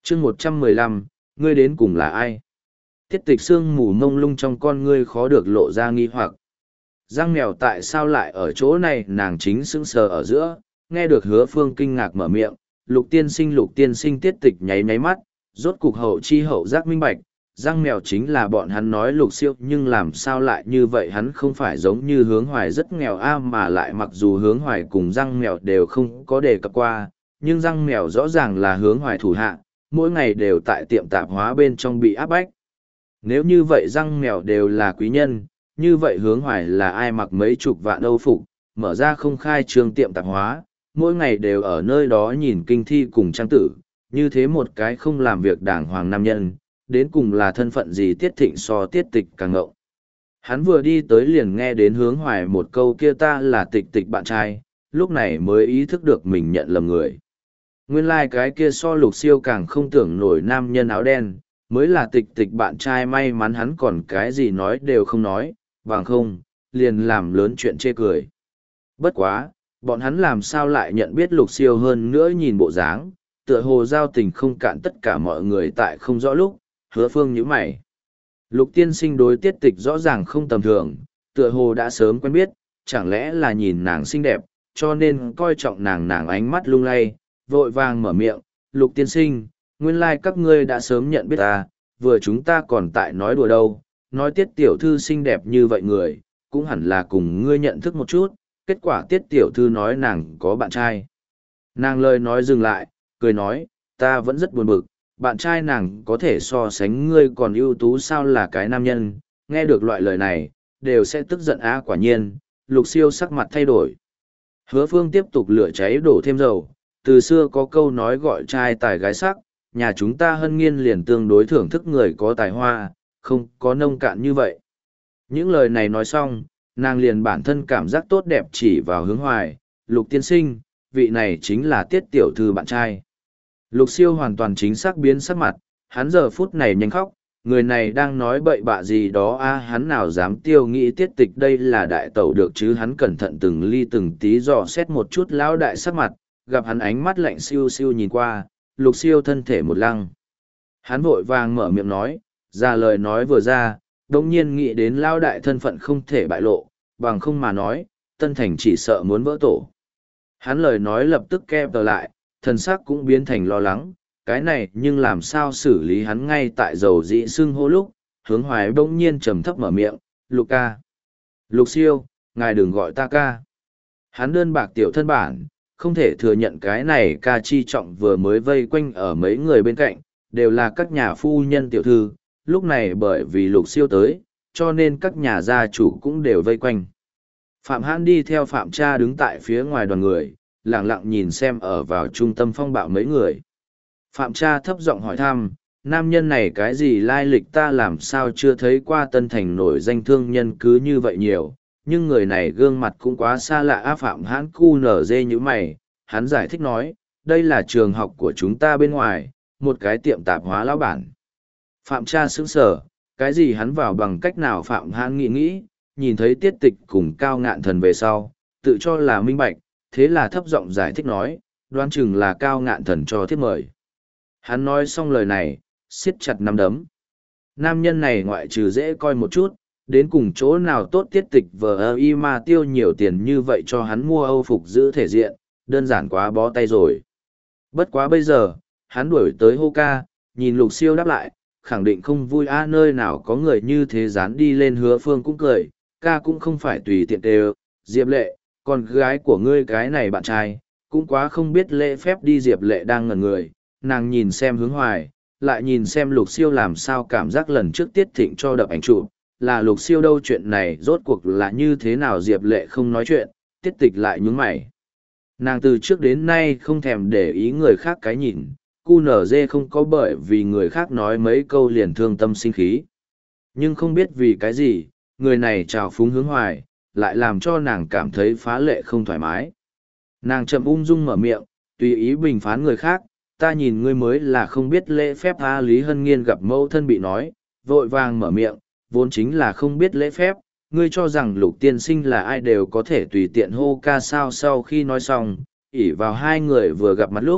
chương 115, ngươi đến cùng là ai? Tiết tịch sương mù mông lung trong con ngươi khó được lộ ra nghi hoặc. Giang mèo tại sao lại ở chỗ này? Nàng chính sững sờ ở giữa, nghe được Hứa Phương kinh ngạc mở miệng, lục tiên sinh tiết tịch nháy nháy mắt, rốt cục hậu chi hậu giác minh bạch. Giang mèo chính là bọn hắn nói lục siêu, nhưng làm sao lại như vậy? Hắn không phải giống như Hướng Hoài rất nghèo mà lại mặc dù Hướng Hoài cùng Giang mèo đều không có đề cập qua, nhưng Giang mèo rõ ràng là Hướng Hoài thủ hạ, mỗi ngày đều tại tiệm tạp hóa bên trong bị áp bách. Nếu như vậy Giang mèo đều là quý nhân, như vậy Hướng Hoài là ai mặc mấy chục vạn âu phục, mở ra không khai trương tiệm tạp hóa, mỗi ngày đều ở nơi đó nhìn kinh thi cùng trang tử, như thế một cái không làm việc đàng hoàng nam nhân, đến cùng là thân phận gì? Tiết Thịnh so Tiết Tịch càng ngộng. Hắn vừa đi tới liền nghe đến Hướng Hoài một câu kia ta là Tịch Tịch bạn trai, lúc này mới ý thức được mình nhận lầm người. Nguyên lai cái kia so lục siêu càng không tưởng nổi nam nhân áo đen, mới là Tịch Tịch bạn trai. May mắn hắn còn cái gì nói đều không nói, bằng không, liền làm lớn chuyện chê cười. Bất quá, bọn hắn làm sao lại nhận biết lục siêu? Hơn nữa nhìn bộ dáng, tựa hồ giao tình không cạn, tất cả mọi người tại không rõ lúc. Hứa Phương nhíu mày. Lục tiên sinh đối Tiết Tịch rõ ràng không tầm thường, tựa hồ đã sớm quen biết, chẳng lẽ là nhìn nàng xinh đẹp, cho nên coi trọng nàng? Nàng ánh mắt lung lay, vội vàng mở miệng, Lục tiên sinh, nguyên lai các ngươi đã sớm nhận biết ta, vừa chúng ta còn tại nói đùa đâu, nói Tiết tiểu thư xinh đẹp như vậy người, cũng hẳn là cùng ngươi nhận thức một chút, kết quả Tiết tiểu thư nói nàng có bạn trai. Nàng lời nói dừng lại, cười nói, ta vẫn rất buồn bực, bạn trai nàng có thể so sánh ngươi còn ưu tú sao? Là cái nam nhân, nghe được loại lời này, đều sẽ tức giận á. Quả nhiên, lục siêu sắc mặt thay đổi. Hứa Phương tiếp tục lửa cháy đổ thêm dầu, từ xưa có câu nói gọi trai tài gái sắc, nhà chúng ta Hân Nghiên liền tương đối thưởng thức người có tài hoa, không có nông cạn như vậy. Những lời này nói xong, nàng liền bản thân cảm giác tốt đẹp chỉ vào Hướng Hoài, Lục tiên sinh, vị này chính là Tiết tiểu thư bạn trai. Lục siêu hoàn toàn chính xác biến sắc mặt, hắn giờ phút này nhanh khóc, người này đang nói bậy bạ gì đó hắn nào dám tiêu nghĩ Tiết Tịch đây là đại tẩu được chứ? Hắn cẩn thận từng ly từng tí dò xét một chút lão đại sắc mặt, gặp hắn ánh mắt lạnh siêu siêu nhìn qua, lục siêu thân thể một lăng. Hắn vội vàng mở miệng nói, ra lời nói vừa ra, đồng nhiên nghĩ đến lão đại thân phận không thể bại lộ, bằng không mà nói, Tân Thành chỉ sợ muốn vỡ tổ. Hắn lời nói lập tức kẹp tờ lại, thần sắc cũng biến thành lo lắng, cái này nhưng làm sao xử lý? Hắn ngay tại dầu dĩ sưng hô lúc, Hướng Hoài bỗng nhiên trầm thấp mở miệng, Lục ca. Lục siêu, ngài đừng gọi ta ca. Hắn đơn bạc tiểu thân bản, không thể thừa nhận cái này ca chi trọng vừa mới vây quanh ở mấy người bên cạnh, đều là các nhà phu nhân tiểu thư, lúc này bởi vì lục siêu tới, cho nên các nhà gia chủ cũng đều vây quanh. Phạm Hãn đi theo Phạm Cha đứng tại phía ngoài đoàn người, lặng lặng nhìn xem ở vào trung tâm phong bạo mấy người. Phạm Cha thấp giọng hỏi thăm, nam nhân này cái gì lai lịch? Ta làm sao chưa thấy qua Tân Thành nổi danh thương nhân cứ như vậy nhiều, nhưng người này gương mặt cũng quá xa lạ. Phạm Hãn cu nở dê như mày, hắn giải thích nói, đây là trường học của chúng ta bên ngoài, một cái tiệm tạp hóa lão bản. Phạm Cha sững sờ, cái gì? Hắn vào bằng cách nào? Phạm Hãn nghĩ, nhìn thấy Tiết Tịch cùng Cao Ngạn Thần về sau, tự cho là minh bạch, thế là thấp giọng giải thích nói, đoán chừng là Cao Ngạn Thần cho thiếp mời. Hắn nói xong lời này, siết chặt nắm đấm. Nam nhân này ngoại trừ dễ coi một chút, đến cùng chỗ nào tốt? Tiết Tịch vờ y mà tiêu nhiều tiền như vậy cho hắn mua âu phục giữ thể diện, đơn giản quá bó tay rồi. Bất quá bây giờ, hắn đuổi tới hô ca, nhìn lục siêu đáp lại, khẳng định không vui nơi nào có người như thế dán đi lên. Hứa Phương cũng cười, ca cũng không phải tùy tiện đều, Diệp Lệ, con gái của ngươi cái này bạn trai, cũng quá không biết lễ phép đi. Diệp Lệ đang ngẩn người, nàng nhìn xem Hướng Hoài, lại nhìn xem lục siêu, làm sao cảm giác lần trước Tiết Thịnh cho đập ảnh chụp là lục siêu đâu? Chuyện này rốt cuộc là như thế nào? Diệp Lệ không nói chuyện, Tiết Tịch lại nhún mày. Nàng từ trước đến nay không thèm để ý người khác cái nhìn, QNZ không có bởi vì người khác nói mấy câu liền thương tâm sinh khí. Nhưng không biết vì cái gì, người này trào phúng Hướng Hoài, lại làm cho nàng cảm thấy phá lệ không thoải mái. Nàng chậm ung dung mở miệng, tùy ý bình phán người khác, ta nhìn ngươi mới là không biết lễ phép. Lý Hân Nghiên gặp mẫu thân bị nói, vội vàng mở miệng, vốn chính là không biết lễ phép, ngươi cho rằng Lục tiên sinh là ai đều có thể tùy tiện hô ca sao? Sau khi nói xong, ỷ vào hai người vừa gặp mặt lúc,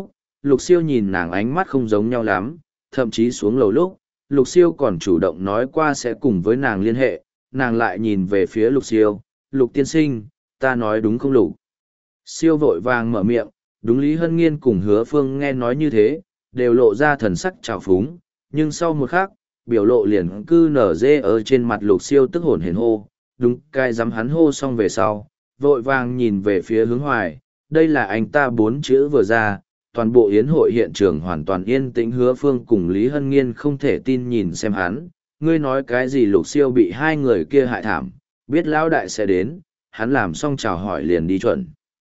Lục Siêu nhìn nàng ánh mắt không giống nhau lắm, thậm chí xuống lầu lúc, Lục Siêu còn chủ động nói qua sẽ cùng với nàng liên hệ, nàng lại nhìn về phía Lục Siêu, Lục tiên sinh, ta nói đúng không Lục? Siêu vội vàng mở miệng, đúng Lý Hân Nghiên cùng Hứa Phương nghe nói như thế, đều lộ ra thần sắc trào phúng, nhưng sau một khắc, biểu lộ liền cư nở dê ở trên mặt Lục Siêu tức hồn hển hô, đúng cái dám hắn hô xong về sau, vội vàng nhìn về phía Hướng Hoài, đây là anh ta 4 chữ vừa ra, toàn bộ yến hội hiện trường hoàn toàn yên tĩnh. Hứa Phương cùng Lý Hân Nghiên không thể tin nhìn xem hắn, ngươi nói cái gì? Lục Siêu bị hai người kia hại thảm, biết lão đại sẽ đến, hắn làm xong chào hỏi liền đi chuẩn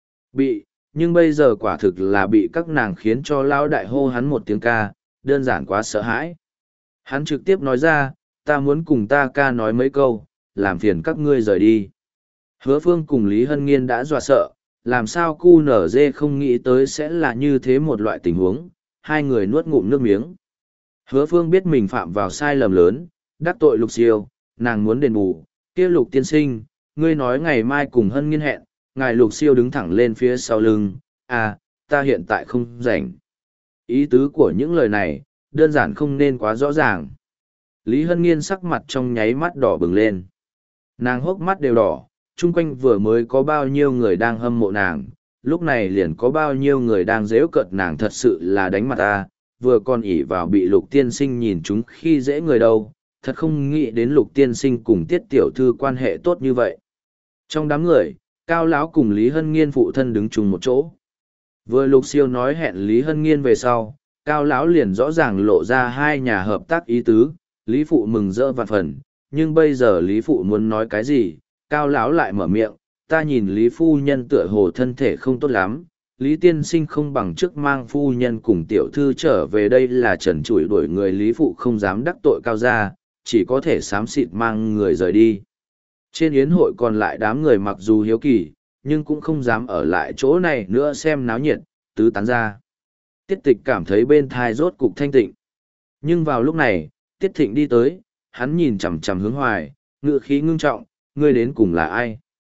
bị, nhưng bây giờ quả thực là bị các nàng khiến cho lão đại hô hắn một tiếng ca, đơn giản quá sợ hãi. Hắn trực tiếp nói ra, ta muốn cùng ta ca nói mấy câu, làm phiền các ngươi rời đi. Hứa Phương cùng Lý Hân Nghiên đã dọa sợ, làm sao QNZ không nghĩ tới sẽ là như thế một loại tình huống, hai người nuốt ngụm nước miếng. Hứa Phương biết mình phạm vào sai lầm lớn, đắc tội Lục Siêu, nàng muốn đền bù, kia Lục tiên sinh, ngươi nói ngày mai cùng Hân Nghiên hẹn, ngài Lục Siêu đứng thẳng lên phía sau lưng, à, ta hiện tại không rảnh. Ý tứ của những lời này, đơn giản không nên quá rõ ràng. Lý Hân Nghiên sắc mặt trong nháy mắt đỏ bừng lên. Nàng hốc mắt đều đỏ, chung quanh vừa mới có bao nhiêu người đang hâm mộ nàng, lúc này liền có bao nhiêu người đang dễu cợt nàng, thật sự là đánh mặt ta, vừa còn ỉ vào bị Lục tiên sinh nhìn chúng khi dễ người đâu, thật không nghĩ đến Lục tiên sinh cùng Tiết tiểu thư quan hệ tốt như vậy. Trong đám người, Cao lão cùng Lý Hân Nghiên phụ thân đứng chung một chỗ. Vừa Lục Siêu nói hẹn Lý Hân Nghiên về sau, Cao lão liền rõ ràng lộ ra hai nhà hợp tác ý tứ, Lý phụ mừng rỡ vạn phần, nhưng bây giờ Lý phụ muốn nói cái gì, Cao lão lại mở miệng, ta nhìn Lý phu nhân tựa hồ thân thể không tốt lắm, Lý tiên sinh không bằng trước mang phu nhân cùng tiểu thư trở về đây là trần trụi đuổi người. Lý phụ không dám đắc tội Cao gia, chỉ có thể xám xịt mang người rời đi. Trên yến hội còn lại đám người mặc dù hiếu kỳ, nhưng cũng không dám ở lại chỗ này nữa xem náo nhiệt, tứ tán ra. Tiết Tịch cảm thấy bên thai rốt cục thanh tịnh. Nhưng vào lúc này, Tiết Thịnh đi tới, hắn nhìn chằm chằm Hướng Hoài, ngựa khí ngưng trọng, ngươi đến cùng là ai?